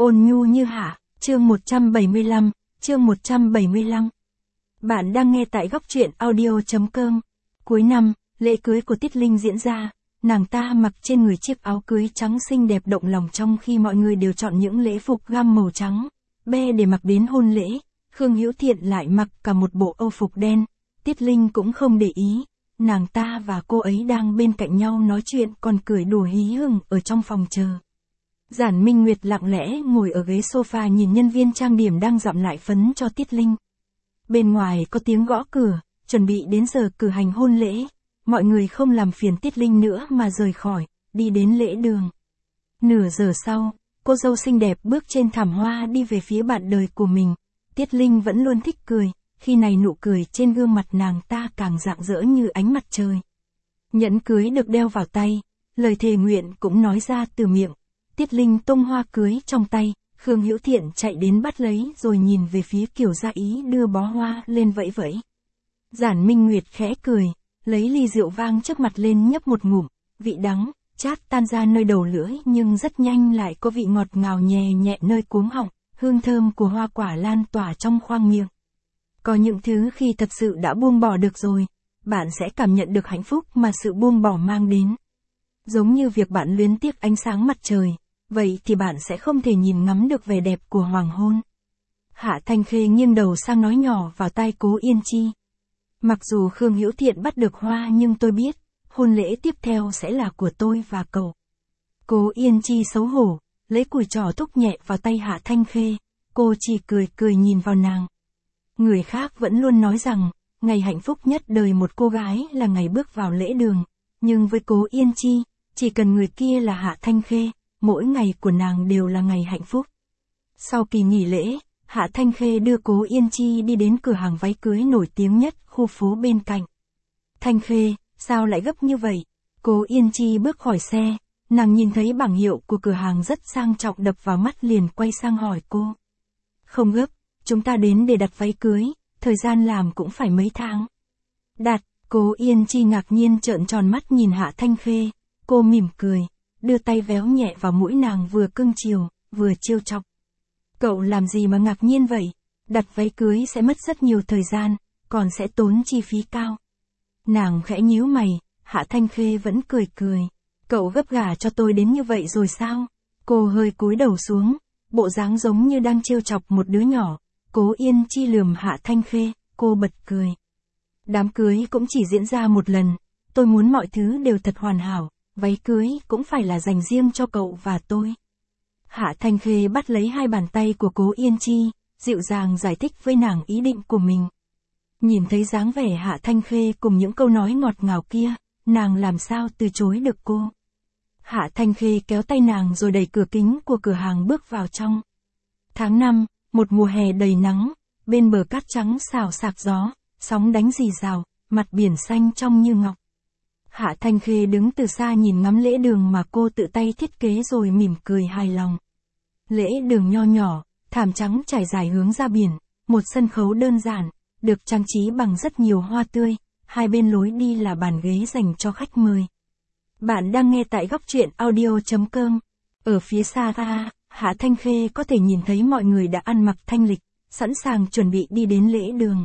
Ôn nhu như hạ, chương 175, chương 175. Bạn đang nghe tại góc truyện audio.com. Cuối năm, lễ cưới của Tiết Linh diễn ra, nàng ta mặc trên người chiếc áo cưới trắng xinh đẹp động lòng trong khi mọi người đều chọn những lễ phục gam màu trắng, be để mặc đến hôn lễ. Khương Hữu Thiện lại mặc cả một bộ âu phục đen, Tiết Linh cũng không để ý, nàng ta và cô ấy đang bên cạnh nhau nói chuyện còn cười đùa hí hửng ở trong phòng chờ. Giản Minh Nguyệt lặng lẽ ngồi ở ghế sofa nhìn nhân viên trang điểm đang dặm lại phấn cho Tiết Linh. Bên ngoài có tiếng gõ cửa, chuẩn bị đến giờ cử hành hôn lễ. Mọi người không làm phiền Tiết Linh nữa mà rời khỏi, đi đến lễ đường. Nửa giờ sau, cô dâu xinh đẹp bước trên thảm hoa đi về phía bạn đời của mình. Tiết Linh vẫn luôn thích cười, khi này nụ cười trên gương mặt nàng ta càng rạng rỡ như ánh mặt trời. Nhẫn cưới được đeo vào tay, lời thề nguyện cũng nói ra từ miệng. Tiết Linh tung hoa cưới trong tay, Khương Hữu Thiện chạy đến bắt lấy rồi nhìn về phía Kiều Gia Ý đưa bó hoa lên vẫy vẫy. Giản Minh Nguyệt khẽ cười, lấy ly rượu vang trước mặt lên nhấp một ngụm, vị đắng, chát tan ra nơi đầu lưỡi nhưng rất nhanh lại có vị ngọt ngào nhẹ nhẹ nơi cuống họng, hương thơm của hoa quả lan tỏa trong khoang miệng. Có những thứ khi thật sự đã buông bỏ được rồi, bạn sẽ cảm nhận được hạnh phúc mà sự buông bỏ mang đến. Giống như việc bạn luyến tiếc ánh sáng mặt trời, vậy thì bạn sẽ không thể nhìn ngắm được vẻ đẹp của hoàng hôn. Hạ Thanh Khê nghiêng đầu sang nói nhỏ vào tai Cố Yên Chi. Mặc dù Khương Hữu Thiện bắt được hoa nhưng tôi biết, hôn lễ tiếp theo sẽ là của tôi và cậu. Cố Yên Chi xấu hổ, lấy củi trỏ thúc nhẹ vào tay Hạ Thanh Khê, cô chỉ cười cười nhìn vào nàng. Người khác vẫn luôn nói rằng, ngày hạnh phúc nhất đời một cô gái là ngày bước vào lễ đường, nhưng với Cố Yên Chi, chỉ cần người kia là Hạ Thanh Khê, mỗi ngày của nàng đều là ngày hạnh phúc. Sau kỳ nghỉ lễ, Hạ Thanh Khê đưa Cố Yên Chi đi đến cửa hàng váy cưới nổi tiếng nhất khu phố bên cạnh. Thanh Khê, sao lại gấp như vậy? Cố Yên Chi bước khỏi xe, nàng nhìn thấy bảng hiệu của cửa hàng rất sang trọng đập vào mắt liền quay sang hỏi cô. Không gấp, chúng ta đến để đặt váy cưới, thời gian làm cũng phải mấy tháng. Đặt, Cố Yên Chi ngạc nhiên trợn tròn mắt nhìn Hạ Thanh Khê, cô mỉm cười, đưa tay véo nhẹ vào mũi nàng vừa cưng chiều, vừa trêu chọc. Cậu làm gì mà ngạc nhiên vậy? Đặt váy cưới sẽ mất rất nhiều thời gian, còn sẽ tốn chi phí cao. Nàng khẽ nhíu mày, Hạ Thanh Khê vẫn cười cười. Cậu gấp gả cho tôi đến như vậy rồi sao? Cô hơi cúi đầu xuống, bộ dáng giống như đang trêu chọc một đứa nhỏ. Cố Yên Chi lườm Hạ Thanh Khê, cô bật cười. Đám cưới cũng chỉ diễn ra một lần, tôi muốn mọi thứ đều thật hoàn hảo, váy cưới cũng phải là dành riêng cho cậu và tôi. Hạ Thanh Khê bắt lấy hai bàn tay của Cố Yên Chi, dịu dàng giải thích với nàng ý định của mình. Nhìn thấy dáng vẻ Hạ Thanh Khê cùng những câu nói ngọt ngào kia, nàng làm sao từ chối được cô. Hạ Thanh Khê kéo tay nàng rồi đẩy cửa kính của cửa hàng bước vào trong. Tháng 5, một mùa hè đầy nắng, bên bờ cát trắng xào xạc gió, sóng đánh rì rào, mặt biển xanh trong như ngọc. Hạ Thanh Khê đứng từ xa nhìn ngắm lễ đường mà cô tự tay thiết kế rồi mỉm cười hài lòng. Lễ đường nho nhỏ, thảm trắng trải dài hướng ra biển, một sân khấu đơn giản, được trang trí bằng rất nhiều hoa tươi, hai bên lối đi là bàn ghế dành cho khách mời. Bạn đang nghe tại góc truyện audio.com. Ở phía xa Hạ Thanh Khê có thể nhìn thấy mọi người đã ăn mặc thanh lịch, sẵn sàng chuẩn bị đi đến lễ đường.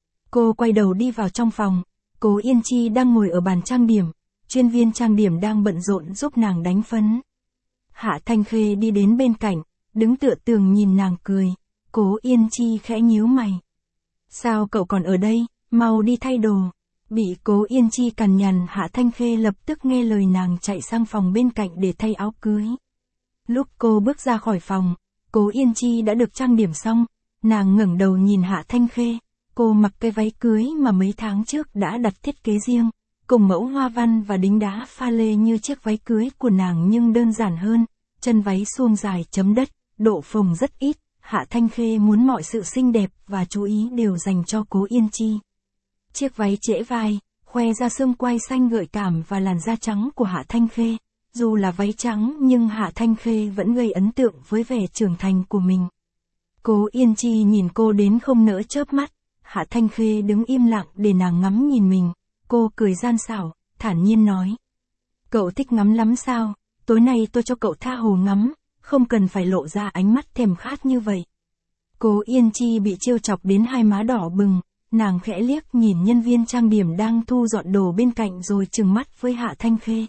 Cô quay đầu đi vào trong phòng. Cố Yên Chi đang ngồi ở bàn trang điểm, chuyên viên trang điểm đang bận rộn giúp nàng đánh phấn. Hạ Thanh Khê đi đến bên cạnh, đứng tựa tường nhìn nàng cười, Cố Yên Chi khẽ nhíu mày. Sao cậu còn ở đây, mau đi thay đồ. Bị Cố Yên Chi cằn nhằn Hạ Thanh Khê lập tức nghe lời nàng chạy sang phòng bên cạnh để thay áo cưới. Lúc cô bước ra khỏi phòng, Cố Yên Chi đã được trang điểm xong, nàng ngẩng đầu nhìn Hạ Thanh Khê. Cô mặc cái váy cưới mà mấy tháng trước đã đặt thiết kế riêng, cùng mẫu hoa văn và đính đá pha lê như chiếc váy cưới của nàng nhưng đơn giản hơn, chân váy suông dài chấm đất, độ phồng rất ít, Hạ Thanh Khê muốn mọi sự xinh đẹp và chú ý đều dành cho Cố Yên Chi. Chiếc váy trễ vai, khoe ra xương quai xanh gợi cảm và làn da trắng của Hạ Thanh Khê, dù là váy trắng nhưng Hạ Thanh Khê vẫn gây ấn tượng với vẻ trưởng thành của mình. Cố Yên Chi nhìn cô đến không nỡ chớp mắt. Hạ Thanh Khê đứng im lặng để nàng ngắm nhìn mình, cô cười gian xảo, thản nhiên nói. Cậu thích ngắm lắm sao, tối nay tôi cho cậu tha hồ ngắm, không cần phải lộ ra ánh mắt thèm khát như vậy. Cố Yên Chi bị trêu chọc đến hai má đỏ bừng, nàng khẽ liếc nhìn nhân viên trang điểm đang thu dọn đồ bên cạnh rồi trừng mắt với Hạ Thanh Khê.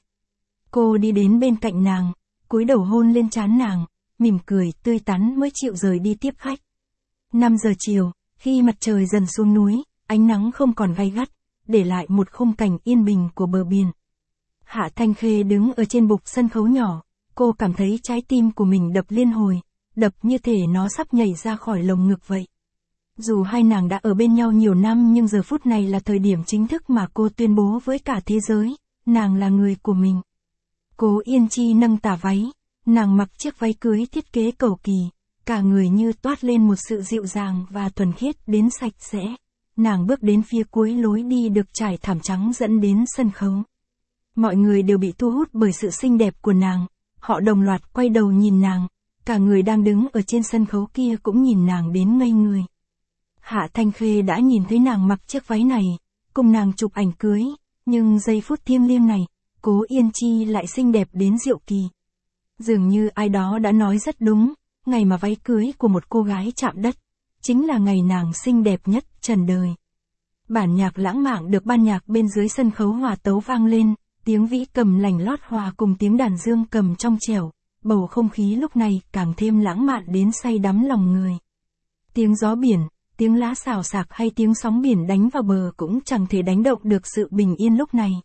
Cô đi đến bên cạnh nàng, cúi đầu hôn lên trán nàng, mỉm cười tươi tắn mới chịu rời đi tiếp khách. 5 giờ chiều, khi mặt trời dần xuống núi, ánh nắng không còn gay gắt, để lại một khung cảnh yên bình của bờ biển. Hạ Thanh Khê đứng ở trên bục sân khấu nhỏ, cô cảm thấy trái tim của mình đập liên hồi, đập như thể nó sắp nhảy ra khỏi lồng ngực vậy. Dù hai nàng đã ở bên nhau nhiều năm nhưng giờ phút này là thời điểm chính thức mà cô tuyên bố với cả thế giới, nàng là người của mình. Cố Yên Chi nâng tà váy, nàng mặc chiếc váy cưới thiết kế cầu kỳ, cả người như toát lên một sự dịu dàng và thuần khiết đến sạch sẽ. Nàng bước đến phía cuối lối đi được trải thảm trắng dẫn đến sân khấu. Mọi người đều bị thu hút bởi sự xinh đẹp của nàng, họ đồng loạt quay đầu nhìn nàng, cả người đang đứng ở trên sân khấu kia cũng nhìn nàng đến ngây người. Hạ Thanh Khê đã nhìn thấy nàng mặc chiếc váy này, cùng nàng chụp ảnh cưới, nhưng giây phút thiêng liêng này, Cố Yên Chi lại xinh đẹp đến diệu kỳ. Dường như ai đó đã nói rất đúng, ngày mà váy cưới của một cô gái chạm đất, chính là ngày nàng xinh đẹp nhất trần đời. Bản nhạc lãng mạn được ban nhạc bên dưới sân khấu hòa tấu vang lên, tiếng vĩ cầm lành lót hòa cùng tiếng đàn dương cầm trong trẻo, bầu không khí lúc này càng thêm lãng mạn đến say đắm lòng người. Tiếng gió biển, tiếng lá xào xạc hay tiếng sóng biển đánh vào bờ cũng chẳng thể đánh động được sự bình yên lúc này.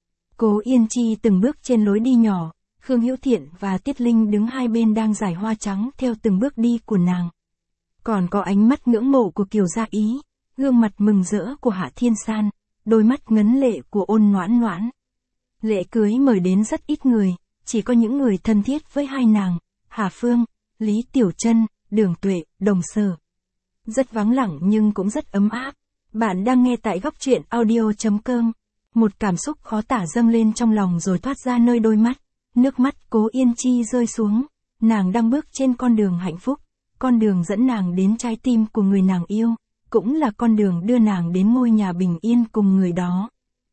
Cố Yên Chi từng bước trên lối đi nhỏ, Khương Hữu Thiện và Tiết Linh đứng hai bên đang rải hoa trắng theo từng bước đi của nàng. Còn có ánh mắt ngưỡng mộ của Kiều Gia Ý, gương mặt mừng rỡ của Hạ Thiên San, đôi mắt ngấn lệ của Ôn Noãn Noãn. Lễ cưới mời đến rất ít người, chỉ có những người thân thiết với hai nàng, Hà Phương, Lý Tiểu Trân, Đường Tuệ, Đồng Sở. Rất vắng lặng nhưng cũng rất ấm áp. Bạn đang nghe tại góc truyện audio.com. Một cảm xúc khó tả dâng lên trong lòng rồi thoát ra nơi đôi mắt. Nước mắt Cố Yên Chi rơi xuống. Nàng đang bước trên con đường hạnh phúc. Con đường dẫn nàng đến trái tim của người nàng yêu. Cũng là con đường đưa nàng đến ngôi nhà bình yên cùng người đó.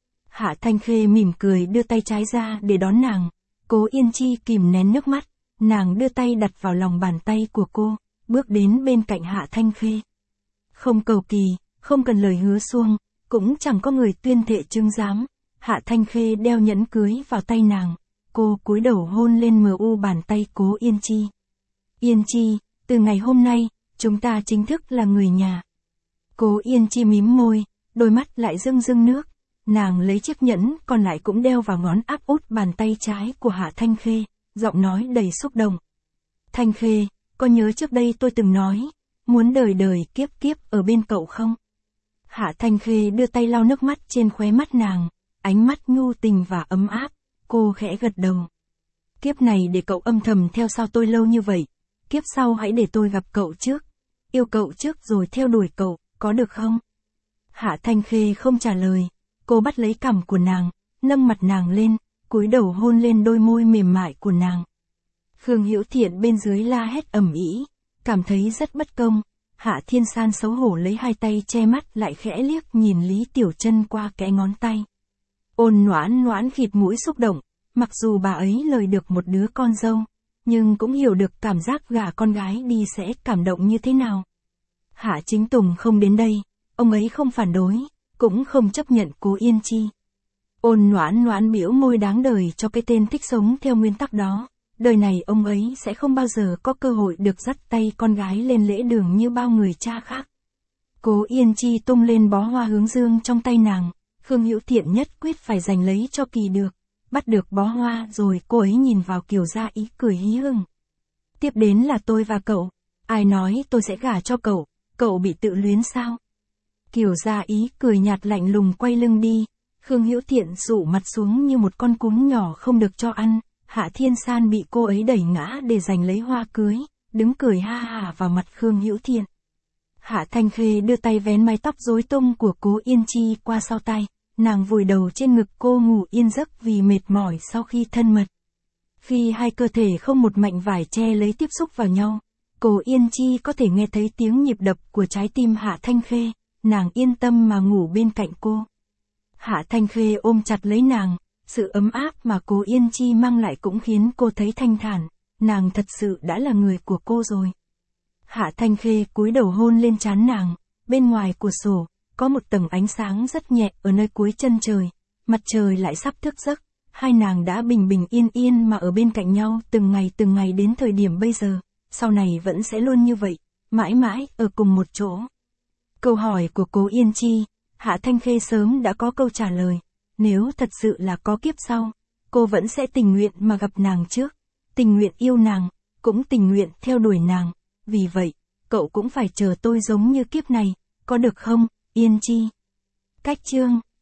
Hạ Thanh Khê mỉm cười đưa tay trái ra để đón nàng. Cố Yên Chi kìm nén nước mắt. Nàng đưa tay đặt vào lòng bàn tay của cô, bước đến bên cạnh Hạ Thanh Khê. Không cầu kỳ, không cần lời hứa suông, cũng chẳng có người tuyên thệ chứng giám. Hạ Thanh Khê đeo nhẫn cưới vào tay nàng. Cô cúi đầu hôn lên mu bàn tay Cố Yên Chi. Yên Chi, từ ngày hôm nay, chúng ta chính thức là người nhà. Cố Yên Chi mím môi, đôi mắt lại rưng rưng nước. Nàng lấy chiếc nhẫn còn lại cũng đeo vào ngón áp út bàn tay trái của Hạ Thanh Khê, giọng nói đầy xúc động. Thanh Khê, có nhớ trước đây tôi từng nói, muốn đời đời kiếp kiếp ở bên cậu không? Hạ Thanh Khê đưa tay lau nước mắt trên khóe mắt nàng, ánh mắt nhu tình và ấm áp, cô khẽ gật đầu. Kiếp này để cậu âm thầm theo sau tôi lâu như vậy, kiếp sau hãy để tôi gặp cậu trước, yêu cậu trước rồi theo đuổi cậu, có được không? Hạ Thanh Khê không trả lời, cô bắt lấy cằm của nàng, nâng mặt nàng lên, cúi đầu hôn lên đôi môi mềm mại của nàng. Khương Hữu Thiện bên dưới la hét ầm ĩ, cảm thấy rất bất công. Hạ Thiên San xấu hổ lấy hai tay che mắt lại khẽ liếc nhìn Lý Tiểu Trân qua kẽ ngón tay. Ôn Noãn Noãn khịt mũi xúc động, mặc dù bà ấy lời được một đứa con dâu, nhưng cũng hiểu được cảm giác gả con gái đi sẽ cảm động như thế nào. Hạ Chính Tùng không đến đây, ông ấy không phản đối, cũng không chấp nhận Cố Yên Chi. Ôn Noãn Noãn biểu môi đáng đời cho cái tên thích sống theo nguyên tắc đó. Đời này ông ấy sẽ không bao giờ có cơ hội được dắt tay con gái lên lễ đường như bao người cha khác. Cố Yên Chi tung lên bó hoa hướng dương trong tay nàng, Khương Hữu Thiện nhất quyết phải giành lấy cho kỳ được. Bắt được bó hoa rồi cô ấy nhìn vào Kiều Gia Ý cười hí hửng. Tiếp đến là tôi và cậu, ai nói tôi sẽ gả cho cậu bị tự luyến sao? Kiều Gia Ý cười nhạt lạnh lùng quay lưng đi, Khương Hữu Thiện dụ mặt xuống như một con cún nhỏ không được cho ăn. Hạ Thiên San bị cô ấy đẩy ngã để giành lấy hoa cưới, đứng cười ha hả vào mặt Khương Hữu Thiện. Hạ Thanh Khê đưa tay vén mái tóc rối tung của Cố Yên Chi qua sau tay, nàng vùi đầu trên ngực cô ngủ yên giấc vì mệt mỏi sau khi thân mật. Khi hai cơ thể không một mảnh vải che lấy tiếp xúc vào nhau, Cố Yên Chi có thể nghe thấy tiếng nhịp đập của trái tim Hạ Thanh Khê, nàng yên tâm mà ngủ bên cạnh cô. Hạ Thanh Khê ôm chặt lấy nàng. Sự ấm áp mà Cố Yên Chi mang lại cũng khiến cô thấy thanh thản, nàng thật sự đã là người của cô rồi. Hạ Thanh Khê cúi đầu hôn lên trán nàng, bên ngoài cửa sổ, có một tầng ánh sáng rất nhẹ ở nơi cuối chân trời, mặt trời lại sắp thức giấc, hai nàng đã bình bình yên yên mà ở bên cạnh nhau từng ngày đến thời điểm bây giờ, sau này vẫn sẽ luôn như vậy, mãi mãi ở cùng một chỗ. Câu hỏi của Cố Yên Chi, Hạ Thanh Khê sớm đã có câu trả lời, nếu thật sự là có kiếp sau, cô vẫn sẽ tình nguyện mà gặp nàng trước, tình nguyện yêu nàng, cũng tình nguyện theo đuổi nàng, vì vậy, cậu cũng phải chờ tôi giống như kiếp này, có được không, Yên Chi? Cách chương